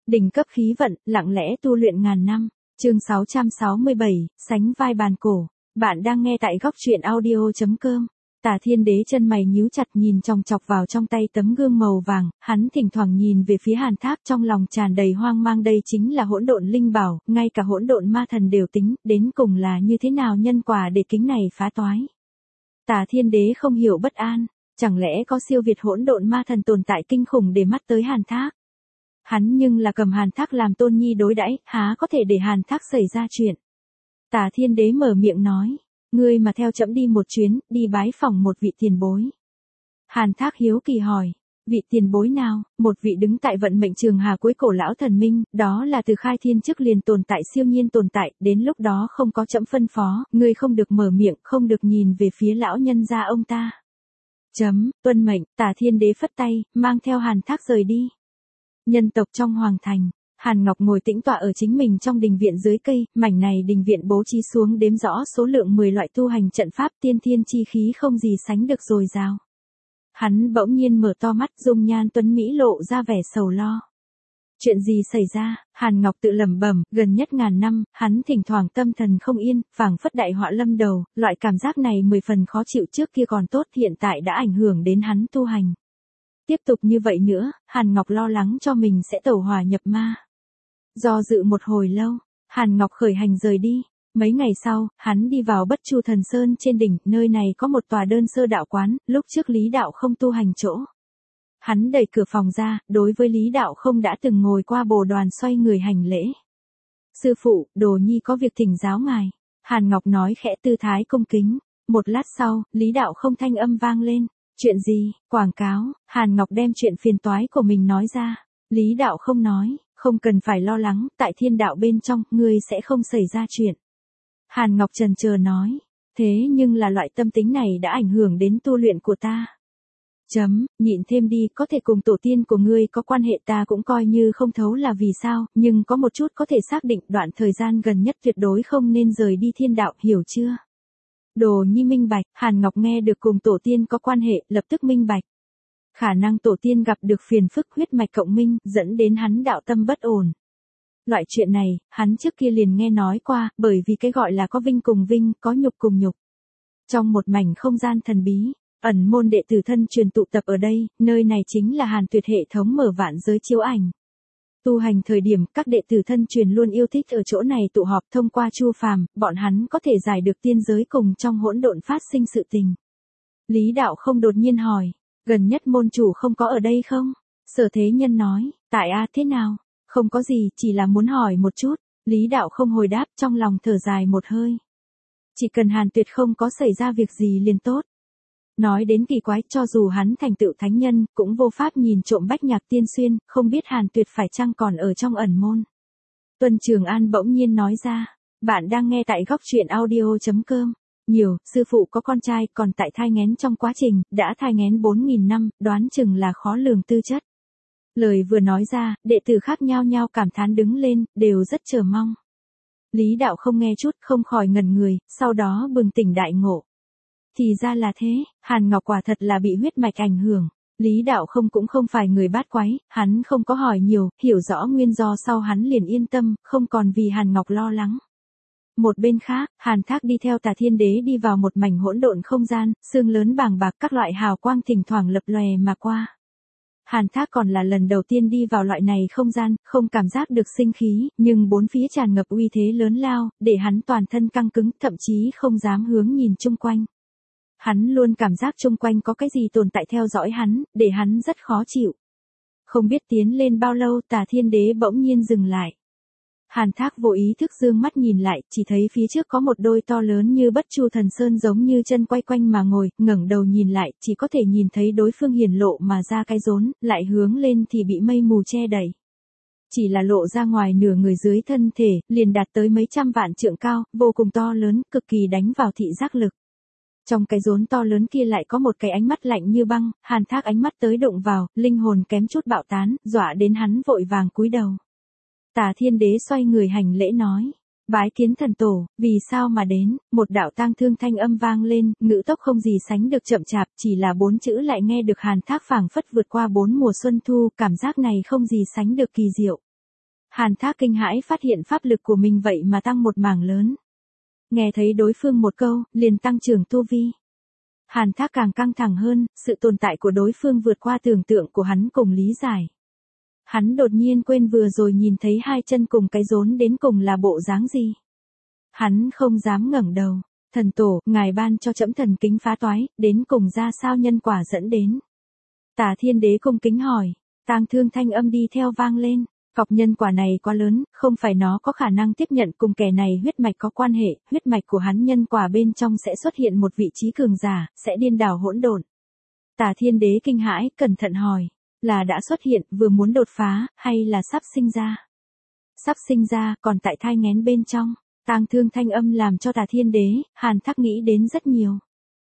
Đỉnh cấp khí vận, lặng lẽ tu luyện ngàn năm. Chương 667, sánh vai bàn cổ. Bạn đang nghe tại góc truyện audio.com. Tả Thiên Đế chân mày nhíu chặt nhìn chòng chọc vào trong tay tấm gương màu vàng, hắn thỉnh thoảng nhìn về phía Hàn Thác trong lòng tràn đầy hoang mang, đây chính là hỗn độn linh bảo, ngay cả hỗn độn ma thần đều tính, đến cùng là như thế nào nhân quả để kính này phá toái. Tả Thiên Đế không hiểu bất an, chẳng lẽ có siêu việt hỗn độn ma thần tồn tại kinh khủng để mắt tới Hàn Thác. Hắn nhưng là cầm Hàn Thác làm tôn nhi đối đãi, há có thể để Hàn Thác xảy ra chuyện. Tả Thiên Đế mở miệng nói, ngươi mà theo trẫm đi một chuyến, đi bái phỏng một vị tiền bối. Hàn Thác hiếu kỳ hỏi, vị tiền bối nào? Một vị đứng tại vận mệnh trường hà cuối cổ lão thần minh, đó là từ khai thiên trước liền tồn tại, siêu nhiên tồn tại, đến lúc đó không có trẫm phân phó, ngươi không được mở miệng, không được nhìn về phía lão nhân gia ông ta. Tuân mệnh. Tả Thiên Đế phất tay, mang theo Hàn Thác rời đi. Nhân tộc trong hoàng thành, Hàn Ngọc ngồi tĩnh tọa ở chính mình trong đình viện dưới cây, mảnh này đình viện bố trí xuống đếm rõ số lượng 10 loại tu hành trận pháp, tiên thiên chi khí không gì sánh được dồi dào. Hắn bỗng nhiên mở to mắt, dung nhan tuấn mỹ lộ ra vẻ sầu lo. Chuyện gì xảy ra? Hàn Ngọc tự lẩm bẩm, gần nhất ngàn năm, hắn thỉnh thoảng tâm thần không yên, phảng phất đại họa lâm đầu, loại cảm giác này 10 phần khó chịu, trước kia còn tốt, hiện tại đã ảnh hưởng đến hắn tu hành. Tiếp tục như vậy nữa, Hàn Ngọc lo lắng cho mình sẽ tẩu hỏa nhập ma. Do dự một hồi lâu, Hàn Ngọc khởi hành rời đi. Mấy ngày sau, hắn đi vào Bất Chu Thần Sơn trên đỉnh, nơi này có một tòa đơn sơ đạo quán, lúc trước Lý Đạo không tu hành chỗ. Hắn đẩy cửa phòng ra, đối với Lý Đạo không đã từng ngồi qua bồ đoàn xoay người hành lễ. Sư phụ, đồ nhi có việc thỉnh giáo ngài. Hàn Ngọc nói khẽ, tư thái cung kính. Một lát sau, Lý Đạo không thanh âm vang lên. Chuyện gì? Quảng cáo. Hàn Ngọc đem chuyện phiền toái của mình nói ra. Lý Đạo không nói, không cần phải lo lắng, tại thiên đạo bên trong, ngươi sẽ không xảy ra chuyện. Hàn Ngọc chần chờ nói, thế nhưng là loại tâm tính này đã ảnh hưởng đến tu luyện của ta. Nhịn thêm đi, có thể cùng tổ tiên của ngươi có quan hệ ta cũng coi như không thấu là vì sao, nhưng có một chút có thể xác định, đoạn thời gian gần nhất tuyệt đối không nên rời đi thiên đạo, hiểu chưa? Đồ nhi minh bạch. Hàn Ngọc nghe được cùng tổ tiên có quan hệ, lập tức minh bạch. Khả năng tổ tiên gặp được phiền phức huyết mạch cộng minh, dẫn đến hắn đạo tâm bất ổn. Loại chuyện này, hắn trước kia liền nghe nói qua, bởi vì cái gọi là có vinh cùng vinh, có nhục cùng nhục. Trong một mảnh không gian thần bí, ẩn môn đệ tử thân truyền tụ tập ở đây, nơi này chính là Hàn Tuyệt hệ thống mở vạn giới chiếu ảnh. Tu hành thời điểm, các đệ tử thân truyền luôn yêu thích ở chỗ này tụ họp, thông qua Chu Phàm, bọn hắn có thể giải được tiên giới cùng trong hỗn độn phát sinh sự tình. Lý Đạo không đột nhiên hỏi, gần nhất môn chủ không có ở đây không? Sở Thế Nhân nói, tại a thế nào? Không có gì, chỉ là muốn hỏi một chút. Lý Đạo không hồi đáp, trong lòng thở dài một hơi. Chỉ cần Hàn Tuyệt không có xảy ra việc gì liền tốt. Nói đến kỳ quái, cho dù hắn thành tựu thánh nhân, cũng vô pháp nhìn trộm Bách Nhạc Tiên Xuyên, không biết Hàn Tuyệt phải chăng còn ở trong ẩn môn. Tuân Trường An bỗng nhiên nói ra, bạn đang nghe tại góc truyện audio.com. Nhiều, sư phụ có con trai, còn tại thai nghén trong quá trình, đã thai nghén 4.000 năm, đoán chừng là khó lường tư chất. Lời vừa nói ra, đệ tử khác nhao nhao cảm thán đứng lên, đều rất chờ mong. Lý Đạo không nghe chút, không khỏi ngẩn người, sau đó bừng tỉnh đại ngộ. Thì ra là thế, Hàn Ngọc quả thật là bị huyết mạch ảnh hưởng. Lý Đạo không cũng không phải người bát quái, hắn không có hỏi nhiều, hiểu rõ nguyên do sau hắn liền yên tâm, không còn vì Hàn Ngọc lo lắng. Một bên khác, Hàn Thác đi theo Tả Thiên Đế đi vào một mảnh hỗn độn không gian, sương lớn bàng bạc, các loại hào quang thỉnh thoảng lập lòe mà qua. Hàn Thác còn là lần đầu tiên đi vào loại này không gian, không cảm giác được sinh khí, nhưng bốn phía tràn ngập uy thế lớn lao, để hắn toàn thân căng cứng, thậm chí không dám hướng nhìn chung quanh. Hắn luôn cảm giác chung quanh có cái gì tồn tại theo dõi hắn, để hắn rất khó chịu. Không biết tiến lên bao lâu, Tả Thiên Đế bỗng nhiên dừng lại. Hàn Thác vô ý thức dương mắt nhìn lại, chỉ thấy phía trước có một đôi to lớn như Bất Chu Thần Sơn giống như chân quay quanh mà ngồi, ngẩng đầu nhìn lại, chỉ có thể nhìn thấy đối phương hiển lộ mà ra cái rốn, lại hướng lên thì bị mây mù che đậy. Chỉ là lộ ra ngoài nửa người dưới thân thể, liền đạt tới mấy trăm vạn trượng cao, vô cùng to lớn, cực kỳ đánh vào thị giác lực. Trong cái rốn to lớn kia lại có một cái ánh mắt lạnh như băng, Hàn Thác ánh mắt tới đụng vào, linh hồn kém chút bạo tán, dọa đến hắn vội vàng cúi đầu. Tả Thiên Đế xoay người hành lễ nói, bái kiến thần tổ, vì sao mà đến? Một đạo tang thương thanh âm vang lên, ngữ tốc không gì sánh được chậm chạp, chỉ là 4 chữ lại nghe được Hàn Thác phảng phất vượt qua 4 mùa xuân thu, cảm giác này không gì sánh được kỳ diệu. Hàn Thác kinh hãi phát hiện pháp lực của mình vậy mà tăng một mảng lớn. Nghe thấy đối phương một câu, liền tăng trưởng tu vi. Hàn Thác càng căng thẳng hơn, sự tồn tại của đối phương vượt qua tưởng tượng của hắn cùng lý giải. Hắn đột nhiên quên vừa rồi nhìn thấy hai chân cùng cái rốn đến cùng là bộ dáng gì. Hắn không dám ngẩng đầu. Thần tổ, ngài ban cho trẫm thần kính phá toái, đến cùng ra sao nhân quả dẫn đến. Tả Thiên Đế cung kính hỏi, tang thương thanh âm đi theo vang lên. Cọc nhân quả này quá lớn, không phải nó có khả năng tiếp nhận cùng kẻ này huyết mạch có quan hệ, huyết mạch của hắn nhân quả bên trong sẽ xuất hiện một vị trí cường giả, sẽ điên đảo hỗn độn. Tả Thiên Đế kinh hãi, cẩn thận hỏi, là đã xuất hiện, vừa muốn đột phá, hay là sắp sinh ra? Sắp sinh ra, còn tại thai nghén bên trong. Tang thương thanh âm làm cho Tả Thiên Đế, Hàn Thác nghĩ đến rất nhiều.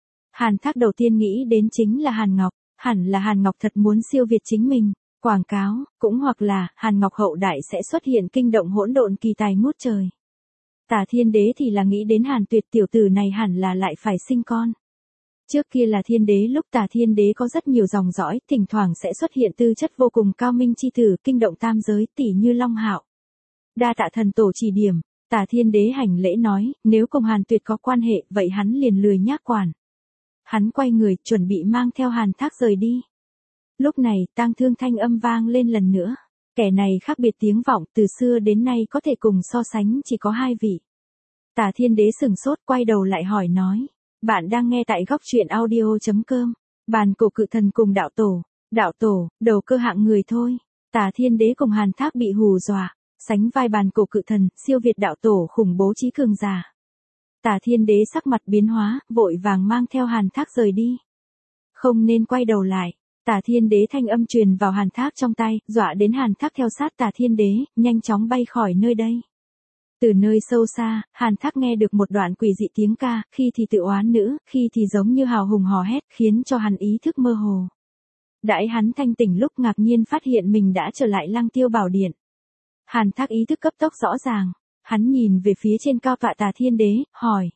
Hàn Thác đầu tiên nghĩ đến chính là Hàn Ngọc, hẳn là Hàn Ngọc thật muốn siêu việt chính mình. Quảng cáo, cũng hoặc là, Hàn Ngọc hậu đại sẽ xuất hiện kinh động hỗn độn kỳ tài ngút trời. Tả Thiên Đế thì là nghĩ đến Hàn Tuyệt tiểu tử này hẳn là lại phải sinh con. Trước kia là Thiên Đế lúc Tả Thiên Đế có rất nhiều dòng dõi, thỉnh thoảng sẽ xuất hiện tư chất vô cùng cao minh chi tử kinh động tam giới tỷ như Long Hạo. Đa tạ thần tổ chỉ điểm, Tả Thiên Đế hành lễ nói, nếu cùng Hàn Tuyệt có quan hệ vậy hắn liền lười nhác quản. Hắn quay người chuẩn bị mang theo Hàn Thác rời đi. Lúc này, tang thương thanh âm vang lên lần nữa. Kẻ này khác biệt tiếng vọng từ xưa đến nay có thể cùng so sánh chỉ có hai vị. Tả Thiên Đế sừng sốt quay đầu lại hỏi nói. Bạn đang nghe tại góc truyện audio.com. Bàn cổ cự thần cùng đạo tổ. Đạo tổ, đầu cơ hạng người thôi. Tả Thiên Đế cùng Hàn Thác bị hù dọa. Sánh vai bàn cổ cự thần, siêu việt đạo tổ khủng bố trí cường giả. Tả Thiên Đế sắc mặt biến hóa, vội vàng mang theo Hàn Thác rời đi. Không nên quay đầu lại. Tả Thiên Đế thanh âm truyền vào Hàn Thác trong tai, dọa đến Hàn Thác theo sát Tả Thiên Đế, nhanh chóng bay khỏi nơi đây. Từ nơi sâu xa, Hàn Thác nghe được một đoạn quỷ dị tiếng ca, khi thì tự oán nữ, khi thì giống như hào hùng hò hét, khiến cho hắn ý thức mơ hồ. Đãi hắn thanh tỉnh lúc ngạc nhiên phát hiện mình đã trở lại Lăng Tiêu Bảo Điện. Hàn Thác ý thức cấp tốc rõ ràng, hắn nhìn về phía trên cao tọa Tả Thiên Đế, hỏi.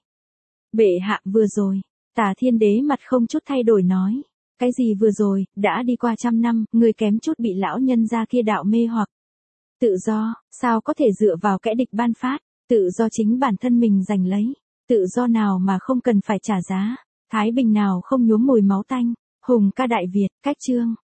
Bệ hạ vừa rồi, Tả Thiên Đế mặt không chút thay đổi nói. Cái gì vừa rồi, đã đi qua 100 năm, người kém chút bị lão nhân gia kia đạo mê hoặc. Tự do, sao có thể dựa vào kẻ địch ban phát, tự do chính bản thân mình giành lấy, tự do nào mà không cần phải trả giá, thái bình nào không nhuốm mùi máu tanh, hùng ca Đại Việt, cách chương.